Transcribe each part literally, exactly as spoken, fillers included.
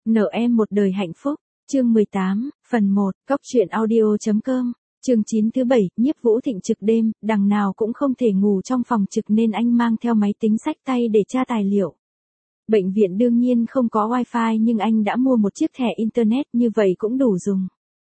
Nợ em một đời hạnh phúc, chương mười tám, phần một, Cóc truyện audio chấm com, chương chín thứ bảy, Nhiếp Vũ Thịnh trực đêm, đằng nào cũng không thể ngủ trong phòng trực nên anh mang theo máy tính xách tay để tra tài liệu. Bệnh viện đương nhiên không có wifi nhưng anh đã mua một chiếc thẻ internet như vậy cũng đủ dùng.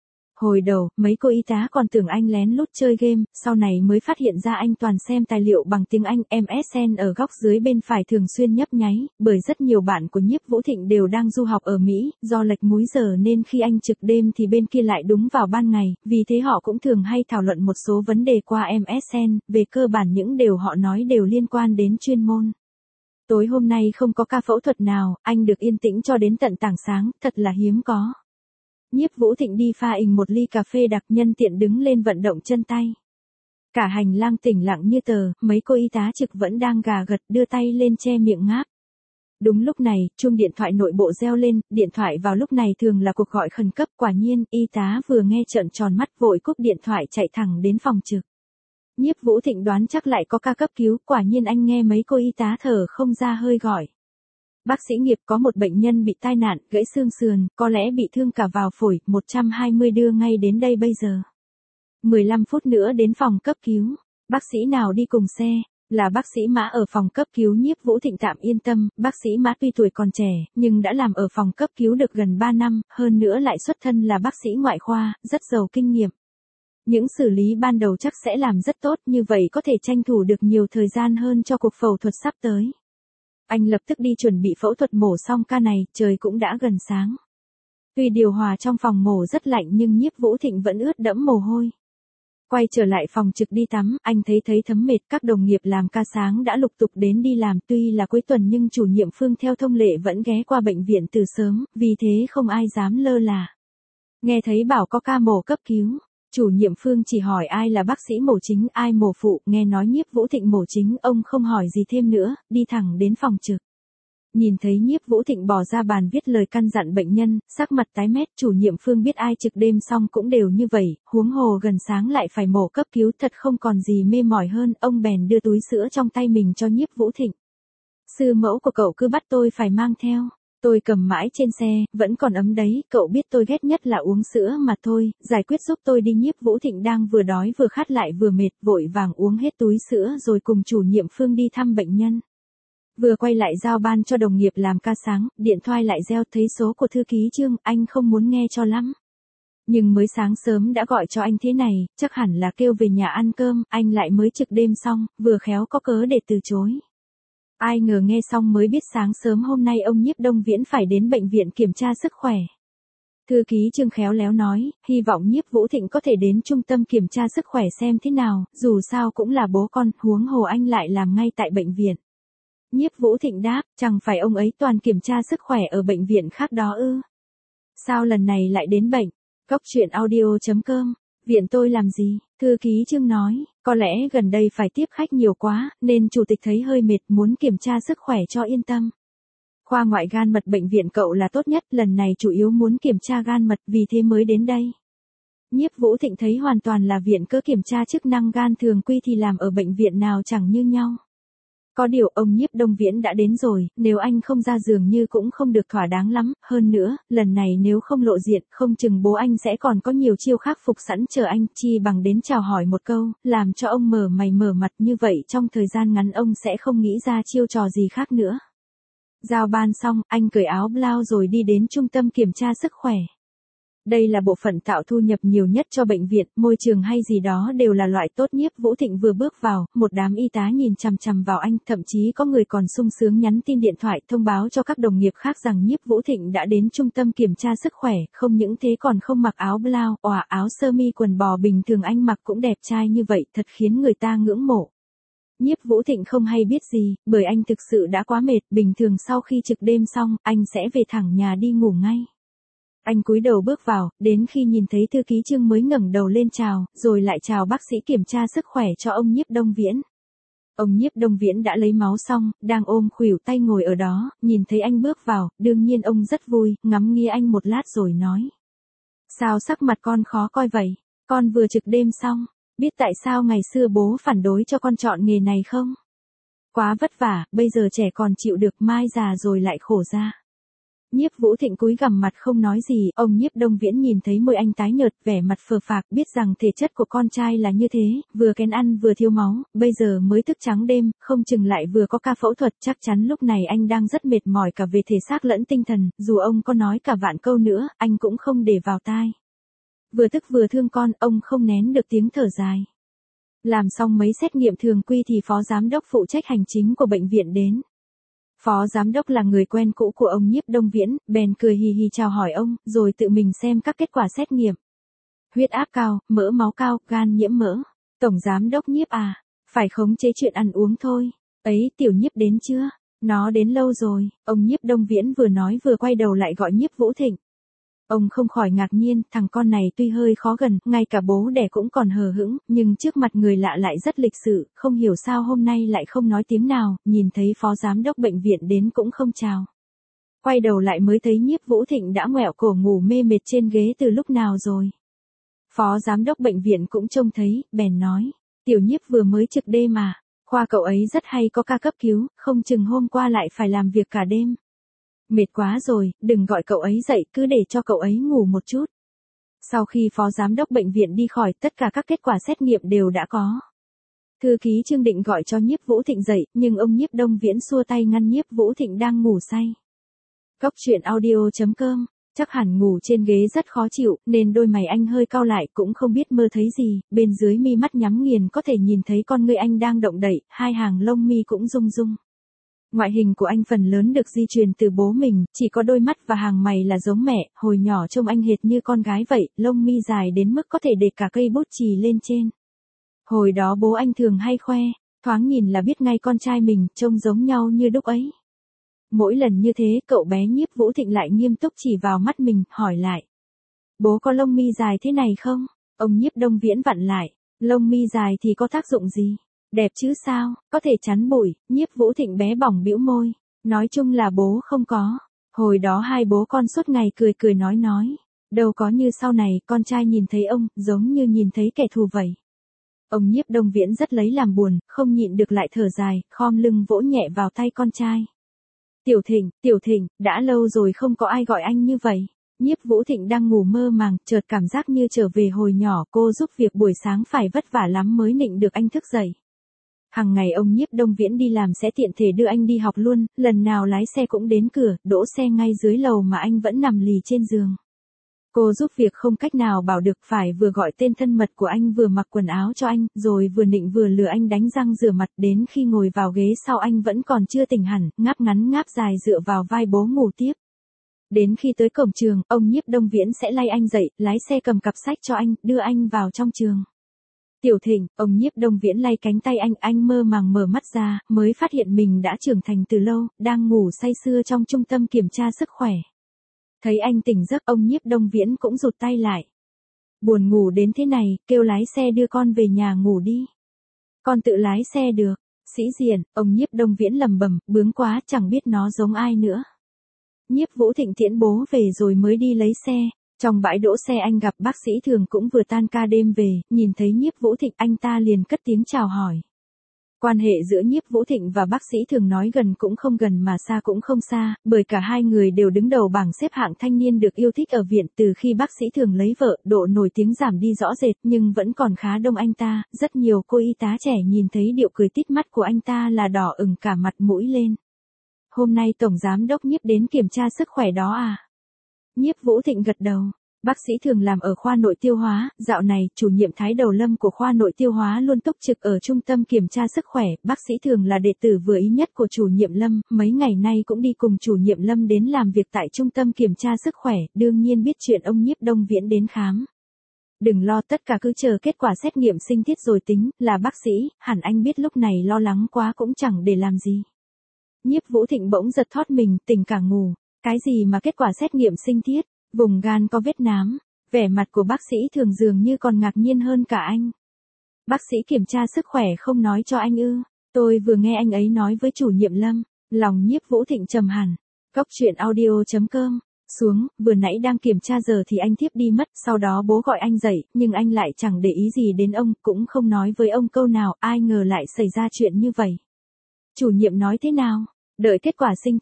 Hồi đầu, mấy cô y tá còn tưởng anh lén lút chơi game, sau này mới phát hiện ra anh toàn xem tài liệu bằng tiếng Anh. em ét en ở góc dưới bên phải thường xuyên nhấp nháy, bởi rất nhiều bạn của Nhiếp Vũ Thịnh đều đang du học ở Mỹ, do lệch múi giờ nên khi anh trực đêm thì bên kia lại đúng vào ban ngày, vì thế họ cũng thường hay thảo luận một số vấn đề qua em ét en, về cơ bản những điều họ nói đều liên quan đến chuyên môn. Tối hôm nay không có ca phẫu thuật nào, anh được yên tĩnh cho đến tận tảng sáng, thật là hiếm có. Nhiếp Vũ Thịnh đi pha ình một ly cà phê đặc nhân tiện đứng lên vận động chân tay. Cả hành lang tĩnh lặng như tờ, mấy cô y tá trực vẫn đang gà gật đưa tay lên che miệng ngáp. Đúng lúc này, chuông điện thoại nội bộ reo lên, điện thoại vào lúc này thường là cuộc gọi khẩn cấp, quả nhiên, y tá vừa nghe trợn tròn mắt vội cúp điện thoại chạy thẳng đến phòng trực. Nhiếp Vũ Thịnh đoán chắc lại có ca cấp cứu, quả nhiên anh nghe mấy cô y tá thở không ra hơi gọi. Bác sĩ Nghiệp, có một bệnh nhân bị tai nạn, gãy xương sườn, có lẽ bị thương cả vào phổi, một trăm hai mươi đưa ngay đến đây bây giờ. mười lăm phút nữa đến phòng cấp cứu. Bác sĩ nào đi cùng xe? Là bác sĩ Mã ở phòng cấp cứu. Nhiếp Vũ Thịnh tạm yên tâm, bác sĩ Mã tuy tuổi còn trẻ, nhưng đã làm ở phòng cấp cứu được gần ba năm, hơn nữa lại xuất thân là bác sĩ ngoại khoa, rất giàu kinh nghiệm. Những xử lý ban đầu chắc sẽ làm rất tốt, như vậy có thể tranh thủ được nhiều thời gian hơn cho cuộc phẫu thuật sắp tới. Anh lập tức đi chuẩn bị phẫu thuật mổ xong ca này, trời cũng đã gần sáng. Tuy điều hòa trong phòng mổ rất lạnh nhưng Nhiếp Vũ Thịnh vẫn ướt đẫm mồ hôi. Quay trở lại phòng trực đi tắm, anh thấy thấy thấm mệt, các đồng nghiệp làm ca sáng đã lục tục đến đi làm, tuy là cuối tuần nhưng chủ nhiệm Phương theo thông lệ vẫn ghé qua bệnh viện từ sớm, vì thế không ai dám lơ là. Nghe thấy bảo có ca mổ cấp cứu, chủ nhiệm Phương chỉ hỏi ai là bác sĩ mổ chính, ai mổ phụ, nghe nói Nhiếp Vũ Thịnh mổ chính, ông không hỏi gì thêm nữa, đi thẳng đến phòng trực. Nhìn thấy Nhiếp Vũ Thịnh bỏ ra bàn viết lời căn dặn bệnh nhân, sắc mặt tái mét, chủ nhiệm Phương biết ai trực đêm xong cũng đều như vậy, huống hồ gần sáng lại phải mổ cấp cứu, thật không còn gì mê mỏi hơn, ông bèn đưa túi sữa trong tay mình cho Nhiếp Vũ Thịnh. Sư mẫu của cậu cứ bắt tôi phải mang theo. Tôi cầm mãi trên xe, vẫn còn ấm đấy, cậu biết tôi ghét nhất là uống sữa mà thôi, giải quyết giúp tôi đi. Nhiếp Vũ Thịnh đang vừa đói vừa khát lại vừa mệt, vội vàng uống hết túi sữa rồi cùng chủ nhiệm Phương đi thăm bệnh nhân. Vừa quay lại giao ban cho đồng nghiệp làm ca sáng, điện thoại lại reo, thấy số của thư ký Trương, anh không muốn nghe cho lắm. Nhưng mới sáng sớm đã gọi cho anh thế này, chắc hẳn là kêu về nhà ăn cơm, anh lại mới trực đêm xong, vừa khéo có cớ để từ chối. Ai ngờ nghe xong mới biết sáng sớm hôm nay ông Nhiếp Đông Viễn phải đến bệnh viện kiểm tra sức khỏe. Thư ký Trương khéo léo nói, hy vọng Nhiếp Vũ Thịnh có thể đến trung tâm kiểm tra sức khỏe xem thế nào, dù sao cũng là bố con, huống hồ anh lại làm ngay tại bệnh viện. Nhiếp Vũ Thịnh đáp, chẳng phải ông ấy toàn kiểm tra sức khỏe ở bệnh viện khác đó ư? Sao lần này lại đến bệnh? Cóc truyện audio chấm com, viện tôi làm gì? Thư ký Trương nói, có lẽ gần đây phải tiếp khách nhiều quá, nên chủ tịch thấy hơi mệt, muốn kiểm tra sức khỏe cho yên tâm. Khoa ngoại gan mật bệnh viện cậu là tốt nhất, lần này chủ yếu muốn kiểm tra gan mật, vì thế mới đến đây. Nhiếp Vũ Thịnh thấy hoàn toàn là viện cỡ kiểm tra chức năng gan thường quy thì làm ở bệnh viện nào chẳng như nhau. Có điều ông Nhiếp Đông Viễn đã đến rồi, nếu anh không ra dường như cũng không được thỏa đáng lắm, hơn nữa, lần này nếu không lộ diện, không chừng bố anh sẽ còn có nhiều chiêu khắc phục sẵn chờ anh, chi bằng đến chào hỏi một câu, làm cho ông mở mày mở mặt, như vậy trong thời gian ngắn ông sẽ không nghĩ ra chiêu trò gì khác nữa. Giao ban xong, anh cởi áo blau rồi đi đến trung tâm kiểm tra sức khỏe. Đây là bộ phận tạo thu nhập nhiều nhất cho bệnh viện, môi trường hay gì đó đều là loại tốt. Nhiếp Vũ Thịnh vừa bước vào, một đám y tá nhìn chằm chằm vào anh, thậm chí có người còn sung sướng nhắn tin điện thoại thông báo cho các đồng nghiệp khác rằng Nhiếp Vũ Thịnh đã đến trung tâm kiểm tra sức khỏe, không những thế còn không mặc áo blau, òa áo sơ mi quần bò bình thường anh mặc cũng đẹp trai như vậy, thật khiến người ta ngưỡng mộ. Nhiếp Vũ Thịnh không hay biết gì, bởi anh thực sự đã quá mệt, bình thường sau khi trực đêm xong, anh sẽ về thẳng nhà đi ngủ ngay. Anh cúi đầu bước vào, đến khi nhìn thấy thư ký Trương mới ngẩng đầu lên chào, rồi lại chào bác sĩ kiểm tra sức khỏe cho ông Nhiếp Đông Viễn. Ông Nhiếp Đông Viễn đã lấy máu xong, đang ôm khuỷu tay ngồi ở đó, nhìn thấy anh bước vào, đương nhiên ông rất vui, ngắm nghía anh một lát rồi nói. Sao sắc mặt con khó coi vậy? Con vừa trực đêm xong, biết tại sao ngày xưa bố phản đối cho con chọn nghề này không? Quá vất vả, bây giờ trẻ còn chịu được, mai già rồi lại khổ ra. Nhiếp Vũ Thịnh cúi gằm mặt không nói gì, ông Nhiếp Đông Viễn nhìn thấy môi anh tái nhợt, vẻ mặt phờ phạc, biết rằng thể chất của con trai là như thế, vừa kén ăn vừa thiếu máu, bây giờ mới thức trắng đêm, không chừng lại vừa có ca phẫu thuật, chắc chắn lúc này anh đang rất mệt mỏi cả về thể xác lẫn tinh thần, dù ông có nói cả vạn câu nữa, anh cũng không để vào tai. Vừa tức vừa thương con, ông không nén được tiếng thở dài. Làm xong mấy xét nghiệm thường quy thì phó giám đốc phụ trách hành chính của bệnh viện đến. Phó giám đốc là người quen cũ của ông Nhiếp Đông Viễn, bèn cười hì hì chào hỏi ông, rồi tự mình xem các kết quả xét nghiệm. Huyết áp cao, mỡ máu cao, gan nhiễm mỡ. Tổng giám đốc Nhiếp à, phải khống chế chuyện ăn uống thôi. Ấy, tiểu Nhiếp đến chưa? Nó đến lâu rồi, ông Nhiếp Đông Viễn vừa nói vừa quay đầu lại gọi Nhiếp Vũ Thịnh. Ông không khỏi ngạc nhiên, thằng con này tuy hơi khó gần, ngay cả bố đẻ cũng còn hờ hững, nhưng trước mặt người lạ lại rất lịch sự, không hiểu sao hôm nay lại không nói tiếng nào, nhìn thấy phó giám đốc bệnh viện đến cũng không chào. Quay đầu lại mới thấy Nhiếp Vũ Thịnh đã ngoẹo cổ ngủ mê mệt trên ghế từ lúc nào rồi. Phó giám đốc bệnh viện cũng trông thấy, bèn nói, tiểu Nhiếp vừa mới trực đêm mà, khoa cậu ấy rất hay có ca cấp cứu, không chừng hôm qua lại phải làm việc cả đêm. Mệt quá rồi, đừng gọi cậu ấy dậy, cứ để cho cậu ấy ngủ một chút. Sau khi phó giám đốc bệnh viện đi khỏi, tất cả các kết quả xét nghiệm đều đã có. Thư ký Trương định gọi cho Nhiếp Vũ Thịnh dậy, nhưng ông Nhiếp Đông Viễn xua tay ngăn Nhiếp Vũ Thịnh đang ngủ say. Cốc truyện audio chấm com, chắc hẳn ngủ trên ghế rất khó chịu, nên đôi mày anh hơi cau lại, cũng không biết mơ thấy gì, bên dưới mi mắt nhắm nghiền có thể nhìn thấy con ngươi anh đang động đậy, hai hàng lông mi cũng rung rung. Ngoại hình của anh phần lớn được di truyền từ bố mình, chỉ có đôi mắt và hàng mày là giống mẹ, hồi nhỏ trông anh hệt như con gái vậy, lông mi dài đến mức có thể để cả cây bút chì lên trên. Hồi đó bố anh thường hay khoe, thoáng nhìn là biết ngay con trai mình, trông giống nhau như đúc ấy. Mỗi lần như thế, cậu bé Nhiếp Vũ Thịnh lại nghiêm túc chỉ vào mắt mình, hỏi lại. Bố có lông mi dài thế này không? Ông Nhiếp Đông Viễn vặn lại, lông mi dài thì có tác dụng gì? Đẹp chứ sao, có thể chắn bụi. Nhiếp Vũ Thịnh bé bỏng bĩu môi, nói chung là bố không có. Hồi đó hai bố con suốt ngày cười cười nói nói, đâu có như sau này, con trai nhìn thấy ông, giống như nhìn thấy kẻ thù vậy. Ông Nhiếp Đông Viễn rất lấy làm buồn, không nhịn được lại thở dài, khom lưng vỗ nhẹ vào tay con trai. Tiểu Thịnh, Tiểu Thịnh, đã lâu rồi không có ai gọi anh như vậy. Nhiếp Vũ Thịnh đang ngủ mơ màng, chợt cảm giác như trở về hồi nhỏ, cô giúp việc buổi sáng phải vất vả lắm mới nịnh được anh thức dậy. Hằng ngày ông Nhiếp Đông Viễn đi làm sẽ tiện thể đưa anh đi học luôn, lần nào lái xe cũng đến cửa, đỗ xe ngay dưới lầu mà anh vẫn nằm lì trên giường. Cô giúp việc không cách nào bảo được, phải vừa gọi tên thân mật của anh vừa mặc quần áo cho anh, rồi vừa nịnh vừa lừa anh đánh răng rửa mặt, đến khi ngồi vào ghế sau anh vẫn còn chưa tỉnh hẳn, ngáp ngắn ngáp dài dựa vào vai bố ngủ tiếp. Đến khi tới cổng trường, ông Nhiếp Đông Viễn sẽ lay anh dậy, lái xe cầm cặp sách cho anh, đưa anh vào trong trường. Tiểu Thịnh, ông Nhiếp Đông Viễn lay cánh tay anh, anh mơ màng mở mắt ra, mới phát hiện mình đã trưởng thành từ lâu, đang ngủ say sưa trong trung tâm kiểm tra sức khỏe. Thấy anh tỉnh giấc, ông Nhiếp Đông Viễn cũng rụt tay lại. Buồn ngủ đến thế này, kêu lái xe đưa con về nhà ngủ đi. Con tự lái xe được. Sĩ diện, ông Nhiếp Đông Viễn lầm bầm, bướng quá, chẳng biết nó giống ai nữa. Nhiếp Vũ Thịnh tiễn bố về rồi mới đi lấy xe. Trong bãi đỗ xe anh gặp bác sĩ Thường cũng vừa tan ca đêm về, nhìn thấy Nhiếp Vũ Thịnh anh ta liền cất tiếng chào hỏi. Quan hệ giữa Nhiếp Vũ Thịnh và bác sĩ Thường nói gần cũng không gần mà xa cũng không xa, bởi cả hai người đều đứng đầu bảng xếp hạng thanh niên được yêu thích ở viện. Từ khi bác sĩ Thường lấy vợ, độ nổi tiếng giảm đi rõ rệt nhưng vẫn còn khá đông anh ta, rất nhiều cô y tá trẻ nhìn thấy điệu cười tít mắt của anh ta là đỏ ửng cả mặt mũi lên. Hôm nay Tổng Giám đốc Nhiếp đến kiểm tra sức khỏe đó à? Nhiếp Vũ Thịnh gật đầu. Bác sĩ Thường làm ở khoa nội tiêu hóa, dạo này, chủ nhiệm Thái Đầu Lâm của khoa nội tiêu hóa luôn túc trực ở trung tâm kiểm tra sức khỏe, bác sĩ Thường là đệ tử vừa ý nhất của chủ nhiệm Lâm, mấy ngày nay cũng đi cùng chủ nhiệm Lâm đến làm việc tại trung tâm kiểm tra sức khỏe, đương nhiên biết chuyện ông Nhiếp Đông Viễn đến khám. Đừng lo, tất cả cứ chờ kết quả xét nghiệm sinh thiết rồi tính, là bác sĩ, hẳn anh biết lúc này lo lắng quá cũng chẳng để làm gì. Nhiếp Vũ Thịnh bỗng giật thót mình, tỉnh cả ngủ. Cái gì mà kết quả xét nghiệm sinh thiết, vùng gan có vết nám, vẻ mặt của bác sĩ Thường dường như còn ngạc nhiên hơn cả anh. Bác sĩ kiểm tra sức khỏe không nói cho anh ư? Tôi vừa nghe anh ấy nói với chủ nhiệm Lâm, lòng Nhiếp Vũ Thịnh trầm hẳn. Cốc truyện audio chấm com, xuống, vừa nãy đang kiểm tra giờ thì anh thiếp đi mất, sau đó bố gọi anh dậy, nhưng anh lại chẳng để ý gì đến ông, cũng không nói với ông câu nào, ai ngờ lại xảy ra chuyện như vậy. Chủ nhiệm nói thế nào? Đợi kết quả sinh thiết.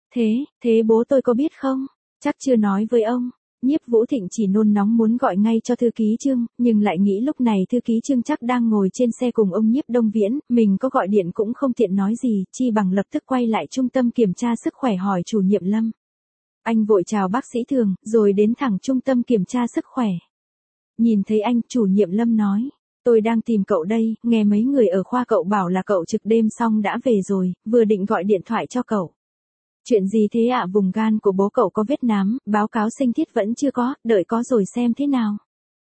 Thế, thế bố tôi có biết không? Chắc chưa nói với ông. Nhiếp Vũ Thịnh chỉ nôn nóng muốn gọi ngay cho thư ký Trương, nhưng lại nghĩ lúc này thư ký Trương chắc đang ngồi trên xe cùng ông Nhiếp Đông Viễn, mình có gọi điện cũng không tiện nói gì, chi bằng lập tức quay lại trung tâm kiểm tra sức khỏe hỏi chủ nhiệm Lâm. Anh vội chào bác sĩ Thường, rồi đến thẳng trung tâm kiểm tra sức khỏe. Nhìn thấy anh, chủ nhiệm Lâm nói, tôi đang tìm cậu đây, nghe mấy người ở khoa cậu bảo là cậu trực đêm xong đã về rồi, vừa định gọi điện thoại cho cậu. Chuyện gì thế ạ? Vùng gan của bố cậu có vết nám, báo cáo sinh thiết vẫn chưa có, đợi có rồi xem thế nào.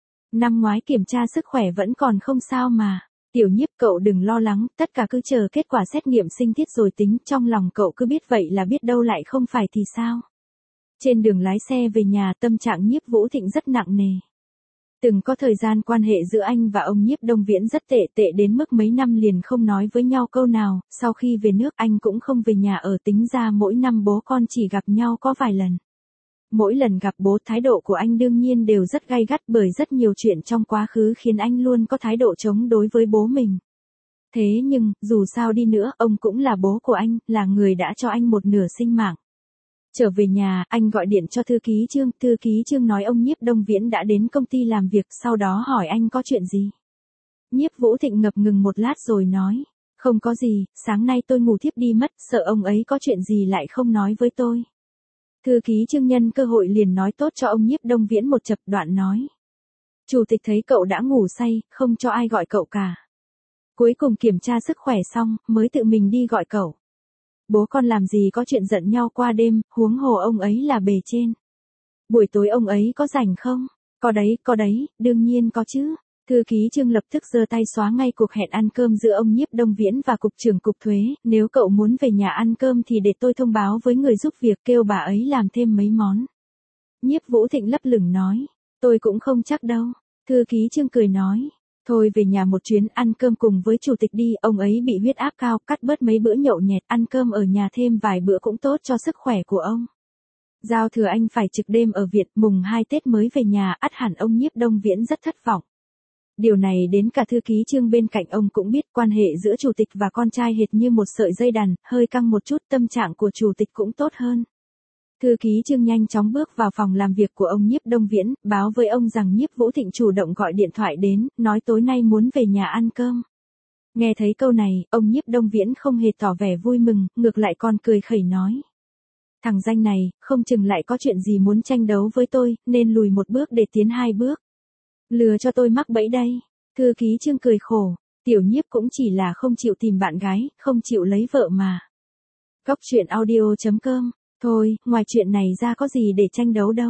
Năm ngoái kiểm tra sức khỏe vẫn còn không sao mà. Tiểu Nhiếp, cậu đừng lo lắng, tất cả cứ chờ kết quả xét nghiệm sinh thiết rồi tính, trong lòng cậu cứ biết vậy là biết đâu lại không phải thì sao. Trên đường lái xe về nhà, tâm trạng Nhiếp Vũ Thịnh rất nặng nề. Từng có thời gian quan hệ giữa anh và ông Nhiếp Đông Viễn rất tệ tệ đến mức mấy năm liền không nói với nhau câu nào, sau khi về nước anh cũng không về nhà ở, tính ra mỗi năm bố con chỉ gặp nhau có vài lần. Mỗi lần gặp bố, thái độ của anh đương nhiên đều rất gay gắt bởi rất nhiều chuyện trong quá khứ khiến anh luôn có thái độ chống đối với bố mình. Thế nhưng, dù sao đi nữa, ông cũng là bố của anh, là người đã cho anh một nửa sinh mạng. Trở về nhà, anh gọi điện cho thư ký Trương, thư ký Trương nói ông Nhiếp Đông Viễn đã đến công ty làm việc, sau đó hỏi anh có chuyện gì. Nhiếp Vũ Thịnh ngập ngừng một lát rồi nói, không có gì, sáng nay tôi ngủ thiếp đi mất, sợ ông ấy có chuyện gì lại không nói với tôi. Thư ký Trương nhân cơ hội liền nói tốt cho ông Nhiếp Đông Viễn một chập, đoạn nói. Chủ tịch thấy cậu đã ngủ say, không cho ai gọi cậu cả. Cuối cùng kiểm tra sức khỏe xong, mới tự mình đi gọi cậu. Bố con làm gì có chuyện giận nhau qua đêm, huống hồ ông ấy là bề trên. Buổi tối ông ấy có rảnh không? Có đấy, có đấy, đương nhiên có chứ. Thư ký Trương lập tức giơ tay xóa ngay cuộc hẹn ăn cơm giữa ông Nhiếp Đông Viễn và cục trưởng cục thuế, nếu cậu muốn về nhà ăn cơm thì để tôi thông báo với người giúp việc kêu bà ấy làm thêm mấy món. Nhiếp Vũ Thịnh lấp lửng nói, tôi cũng không chắc đâu. Thư ký Trương cười nói, thôi về nhà một chuyến ăn cơm cùng với chủ tịch đi, ông ấy bị huyết áp cao, cắt bớt mấy bữa nhậu nhẹt, ăn cơm ở nhà thêm vài bữa cũng tốt cho sức khỏe của ông. Giao thừa anh phải trực đêm ở viện, mùng hai Tết mới về nhà, ắt hẳn ông Nhiếp Đông Viễn rất thất vọng. Điều này đến cả thư ký Trương bên cạnh ông cũng biết, quan hệ giữa chủ tịch và con trai hệt như một sợi dây đàn, hơi căng một chút, tâm trạng của chủ tịch cũng tốt hơn. Thư ký Trương nhanh chóng bước vào phòng làm việc của ông Nhiếp Đông Viễn, báo với ông rằng Nhiếp Vũ Thịnh chủ động gọi điện thoại đến, nói tối nay muốn về nhà ăn cơm. Nghe thấy câu này, ông Nhiếp Đông Viễn không hề tỏ vẻ vui mừng, ngược lại còn cười khẩy nói. Thằng danh này, không chừng lại có chuyện gì muốn tranh đấu với tôi, nên lùi một bước để tiến hai bước. Lừa cho tôi mắc bẫy đây. Thư ký Trương cười khổ, Tiểu Nhiếp cũng chỉ là không chịu tìm bạn gái, không chịu lấy vợ mà. Góc truyện audio chấm com. Thôi, ngoài chuyện này ra có gì để tranh đấu đâu.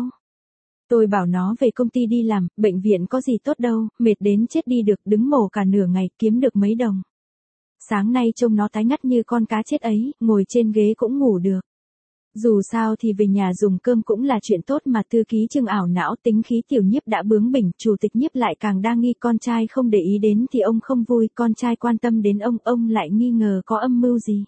Tôi bảo nó về công ty đi làm, bệnh viện có gì tốt đâu, mệt đến chết đi được, đứng mổ cả nửa ngày, kiếm được mấy đồng. Sáng nay trông nó tái ngắt như con cá chết ấy, ngồi trên ghế cũng ngủ được. Dù sao thì về nhà dùng cơm cũng là chuyện tốt mà. Thư ký Trương ảo não, tính khí Tiểu Nhiếp đã bướng bỉnh, chủ tịch Nhiếp lại càng đa nghi, con trai không để ý đến thì ông không vui, con trai quan tâm đến ông, ông lại nghi ngờ có âm mưu gì.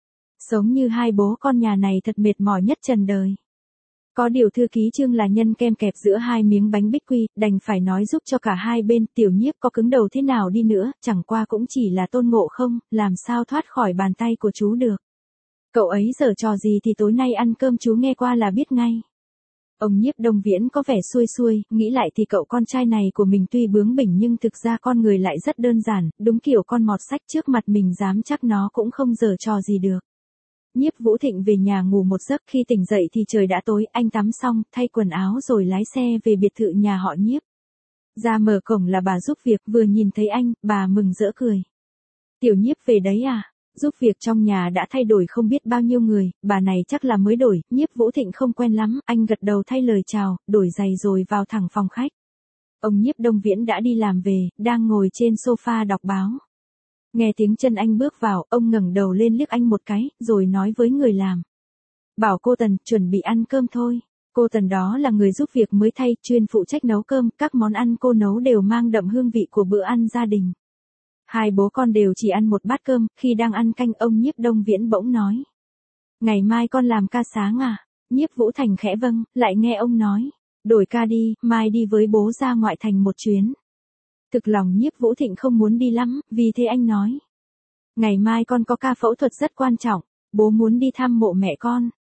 Sống như hai bố con nhà này thật mệt mỏi nhất trần đời. Có điều thư ký Trương là nhân kem kẹp giữa hai miếng bánh bích quy, đành phải nói giúp cho cả hai bên. Tiểu Nhiếp có cứng đầu thế nào đi nữa, chẳng qua cũng chỉ là Tôn Ngộ Không, làm sao thoát khỏi bàn tay của chú được. Cậu ấy giở trò gì thì tối nay ăn cơm chú nghe qua là biết ngay. Ông Nhiếp Đông Viễn có vẻ xuôi xuôi, nghĩ lại thì cậu con trai này của mình tuy bướng bỉnh nhưng thực ra con người lại rất đơn giản, đúng kiểu con mọt sách trước mặt mình dám chắc nó cũng không giở trò gì được. Nhiếp Vũ Thịnh về nhà ngủ một giấc, khi tỉnh dậy thì trời đã tối, anh tắm xong, thay quần áo rồi lái xe về biệt thự nhà họ Nhiếp. Ra mở cổng là bà giúp việc, vừa nhìn thấy anh, bà mừng rỡ cười. Tiểu Nhiếp về đấy à? Giúp việc trong nhà đã thay đổi không biết bao nhiêu người, bà này chắc là mới đổi. Nhiếp Vũ Thịnh không quen lắm, anh gật đầu thay lời chào, đổi giày rồi vào thẳng phòng khách. Ông Nhiếp Đông Viễn đã đi làm về, đang ngồi trên sofa đọc báo. Nghe tiếng chân anh bước vào, ông ngẩng đầu lên liếc anh một cái, rồi nói với người làm. Bảo cô Tần, chuẩn bị ăn cơm thôi. Cô Tần đó là người giúp việc mới thay, chuyên phụ trách nấu cơm, các món ăn cô nấu đều mang đậm hương vị của bữa ăn gia đình. Hai bố con đều chỉ ăn một bát cơm, khi đang ăn canh ông Nhiếp Đông Viễn bỗng nói. Ngày mai con làm ca sáng à? Nhiếp Vũ Thành khẽ vâng, lại nghe ông nói. Đổi ca đi, mai đi với bố ra ngoại thành một chuyến. Thực lòng Nhiếp Vũ Thịnh không muốn đi lắm, vì thế anh nói. Ngày mai con có ca phẫu thuật rất quan trọng, bố muốn đi thăm mộ mẹ con.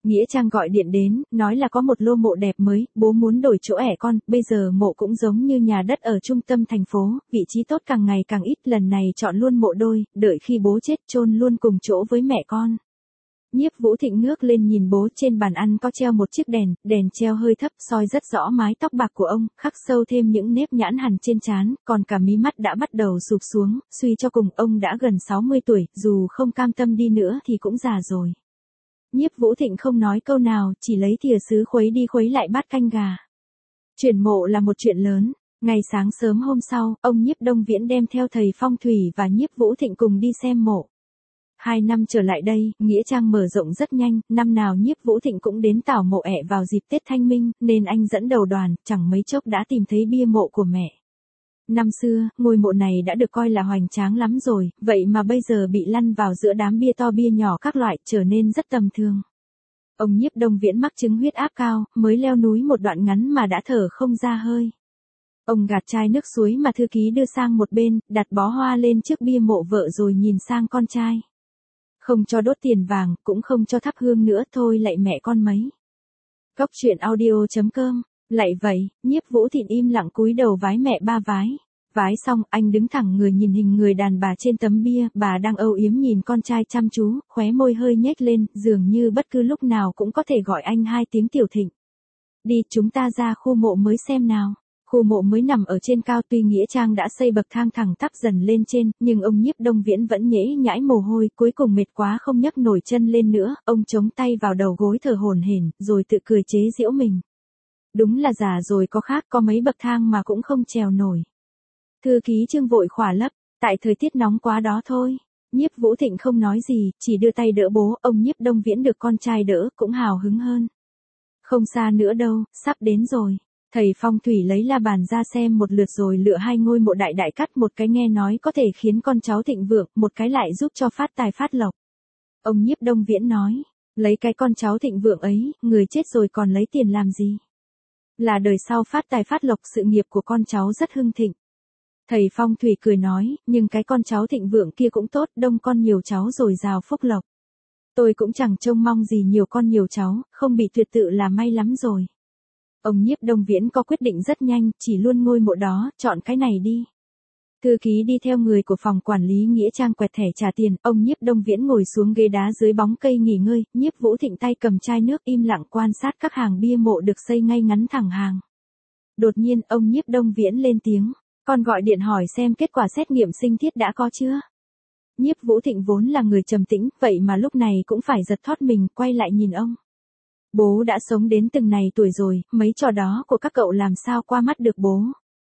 Nghĩa Trang gọi điện đến, nói là có một lô mộ đẹp mới, bố muốn đổi chỗ ẻ con, bây giờ mộ cũng giống như nhà đất ở trung tâm thành phố, vị trí tốt càng ngày càng ít, lần này chọn luôn mộ đôi, đợi khi bố chết chôn luôn cùng chỗ với mẹ con. Nhiếp Vũ Thịnh ngước lên nhìn bố, trên bàn ăn có treo một chiếc đèn, đèn treo hơi thấp soi rất rõ mái tóc bạc của ông, khắc sâu thêm những nếp nhãn hằn trên trán, còn cả mí mắt đã bắt đầu sụp xuống, suy cho cùng ông đã gần sáu mươi tuổi, dù không cam tâm đi nữa thì cũng già rồi. Nhiếp Vũ Thịnh không nói câu nào, chỉ lấy thìa sứ khuấy đi khuấy lại bát canh gà. Chuyển mộ là một chuyện lớn. Ngày sáng sớm hôm sau, ông Nhiếp Đông Viễn đem theo thầy phong thủy và Nhiếp Vũ Thịnh cùng đi xem mộ. Hai năm trở lại đây, Nghĩa Trang mở rộng rất nhanh, năm nào Nhiếp Vũ Thịnh cũng đến tảo mộ ẻ vào dịp Tết Thanh Minh, nên anh dẫn đầu đoàn, chẳng mấy chốc đã tìm thấy bia mộ của mẹ. Năm xưa, ngôi mộ này đã được coi là hoành tráng lắm rồi, vậy mà bây giờ bị lăn vào giữa đám bia to bia nhỏ các loại, trở nên rất tầm thường. Ông Nhiếp Đông Viễn mắc chứng huyết áp cao, mới leo núi một đoạn ngắn mà đã thở không ra hơi. Ông gạt chai nước suối mà thư ký đưa sang một bên, đặt bó hoa lên trước bia mộ vợ rồi nhìn sang con trai. Không cho đốt tiền vàng, cũng không cho thắp hương nữa, thôi lạy mẹ con mấy. Cốc truyện audio chấm com. Lạy vậy, Nhiếp Vũ Thịnh im lặng cúi đầu vái mẹ ba vái. Vái xong, anh đứng thẳng người nhìn hình người đàn bà trên tấm bia, bà đang âu yếm nhìn con trai chăm chú, khóe môi hơi nhếch lên, dường như bất cứ lúc nào cũng có thể gọi anh hai tiếng Tiểu Thịnh. Đi, chúng ta ra khu mộ mới xem nào. Khu mộ mới nằm ở trên cao, tuy Nghĩa Trang đã xây bậc thang thẳng tắp dần lên trên, nhưng ông Nhiếp Đông Viễn vẫn nhễ nhãi mồ hôi, cuối cùng mệt quá không nhấc nổi chân lên nữa, ông chống tay vào đầu gối thở hổn hển, rồi tự cười chế giễu mình. Đúng là già rồi có khác, có mấy bậc thang mà cũng không trèo nổi. Thư ký Trương vội khỏa lấp, tại thời tiết nóng quá đó thôi. Nhiếp Vũ Thịnh không nói gì, chỉ đưa tay đỡ bố, ông Nhiếp Đông Viễn được con trai đỡ, cũng hào hứng hơn. Không xa nữa đâu, sắp đến rồi. Thầy phong thủy lấy la bàn ra xem một lượt rồi lựa hai ngôi mộ đại đại cắt, một cái nghe nói có thể khiến con cháu thịnh vượng, một cái lại giúp cho phát tài phát lộc. Ông Nhiếp Đông Viễn nói, lấy cái con cháu thịnh vượng ấy, người chết rồi còn lấy tiền làm gì? Là đời sau phát tài phát lộc, sự nghiệp của con cháu rất hưng thịnh. Thầy phong thủy cười nói, nhưng cái con cháu thịnh vượng kia cũng tốt, đông con nhiều cháu rồi giàu phúc lộc. Tôi cũng chẳng trông mong gì nhiều con nhiều cháu, không bị tuyệt tự là may lắm rồi. Ông Nhiếp Đông Viễn có quyết định rất nhanh, chỉ luôn ngôi mộ đó, chọn cái này đi. Thư ký đi theo người của phòng quản lý Nghĩa Trang quẹt thẻ trả tiền, ông Nhiếp Đông Viễn ngồi xuống ghế đá dưới bóng cây nghỉ ngơi, Nhiếp Vũ Thịnh tay cầm chai nước im lặng quan sát các hàng bia mộ được xây ngay ngắn thẳng hàng. Đột nhiên, ông Nhiếp Đông Viễn lên tiếng, con gọi điện hỏi xem kết quả xét nghiệm sinh thiết đã có chưa. Nhiếp Vũ Thịnh vốn là người trầm tĩnh, vậy mà lúc này cũng phải giật thót mình, quay lại nhìn ông. Bố đã sống đến từng này tuổi rồi, mấy trò đó của các cậu làm sao qua mắt được bố.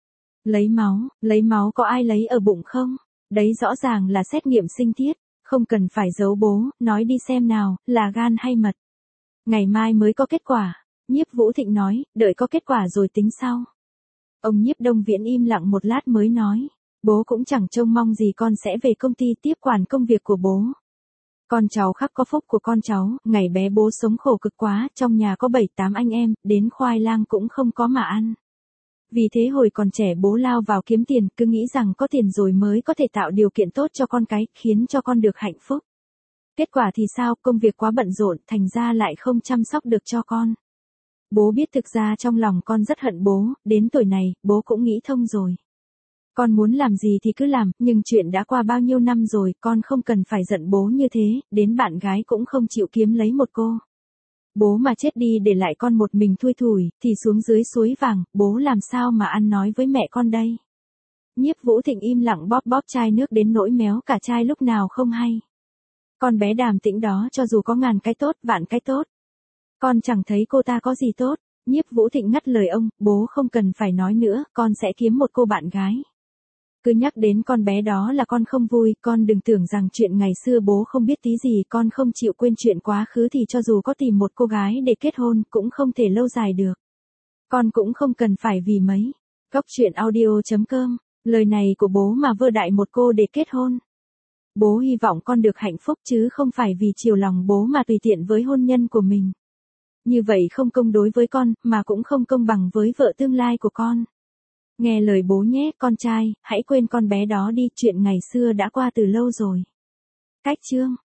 Lấy máu, lấy máu có ai lấy ở bụng không? Đấy rõ ràng là xét nghiệm sinh thiết, không cần phải giấu bố, nói đi xem nào, là gan hay mật. Ngày mai mới có kết quả, Nhiếp Vũ Thịnh nói, đợi có kết quả rồi tính sau. Ông Nhiếp Đông Viễn im lặng một lát mới nói, bố cũng chẳng trông mong gì con sẽ về công ty tiếp quản công việc của bố. Con cháu khắc có phúc của con cháu, ngày bé bố sống khổ cực quá, trong nhà có bảy tám anh em, đến khoai lang cũng không có mà ăn. Vì thế hồi còn trẻ bố lao vào kiếm tiền, cứ nghĩ rằng có tiền rồi mới có thể tạo điều kiện tốt cho con cái, khiến cho con được hạnh phúc. Kết quả thì sao, công việc quá bận rộn, thành ra lại không chăm sóc được cho con. Bố biết thực ra trong lòng con rất hận bố, đến tuổi này, bố cũng nghĩ thông rồi. Con muốn làm gì thì cứ làm, nhưng chuyện đã qua bao nhiêu năm rồi, con không cần phải giận bố như thế, đến bạn gái cũng không chịu kiếm lấy một cô. Bố mà chết đi để lại con một mình thui thủi, thì xuống dưới suối vàng, bố làm sao mà ăn nói với mẹ con đây. Nhiếp Vũ Thịnh im lặng bóp bóp chai nước đến nỗi méo cả chai lúc nào không hay. Con bé Đàm Tĩnh đó cho dù có ngàn cái tốt, vạn cái tốt. Con chẳng thấy cô ta có gì tốt. Nhiếp Vũ Thịnh ngắt lời ông, bố không cần phải nói nữa, con sẽ kiếm một cô bạn gái. Cứ nhắc đến con bé đó là con không vui, con đừng tưởng rằng chuyện ngày xưa bố không biết tí gì, con không chịu quên chuyện quá khứ thì cho dù có tìm một cô gái để kết hôn, cũng không thể lâu dài được. Con cũng không cần phải vì mấy. Cốc truyện audio chấm com, lời này của bố mà vơ đại một cô để kết hôn. Bố hy vọng con được hạnh phúc chứ không phải vì chiều lòng bố mà tùy tiện với hôn nhân của mình. Như vậy không công đối với con, mà cũng không công bằng với vợ tương lai của con. Nghe lời bố nhé, con trai, hãy quên con bé đó đi, chuyện ngày xưa đã qua từ lâu rồi. Cách chương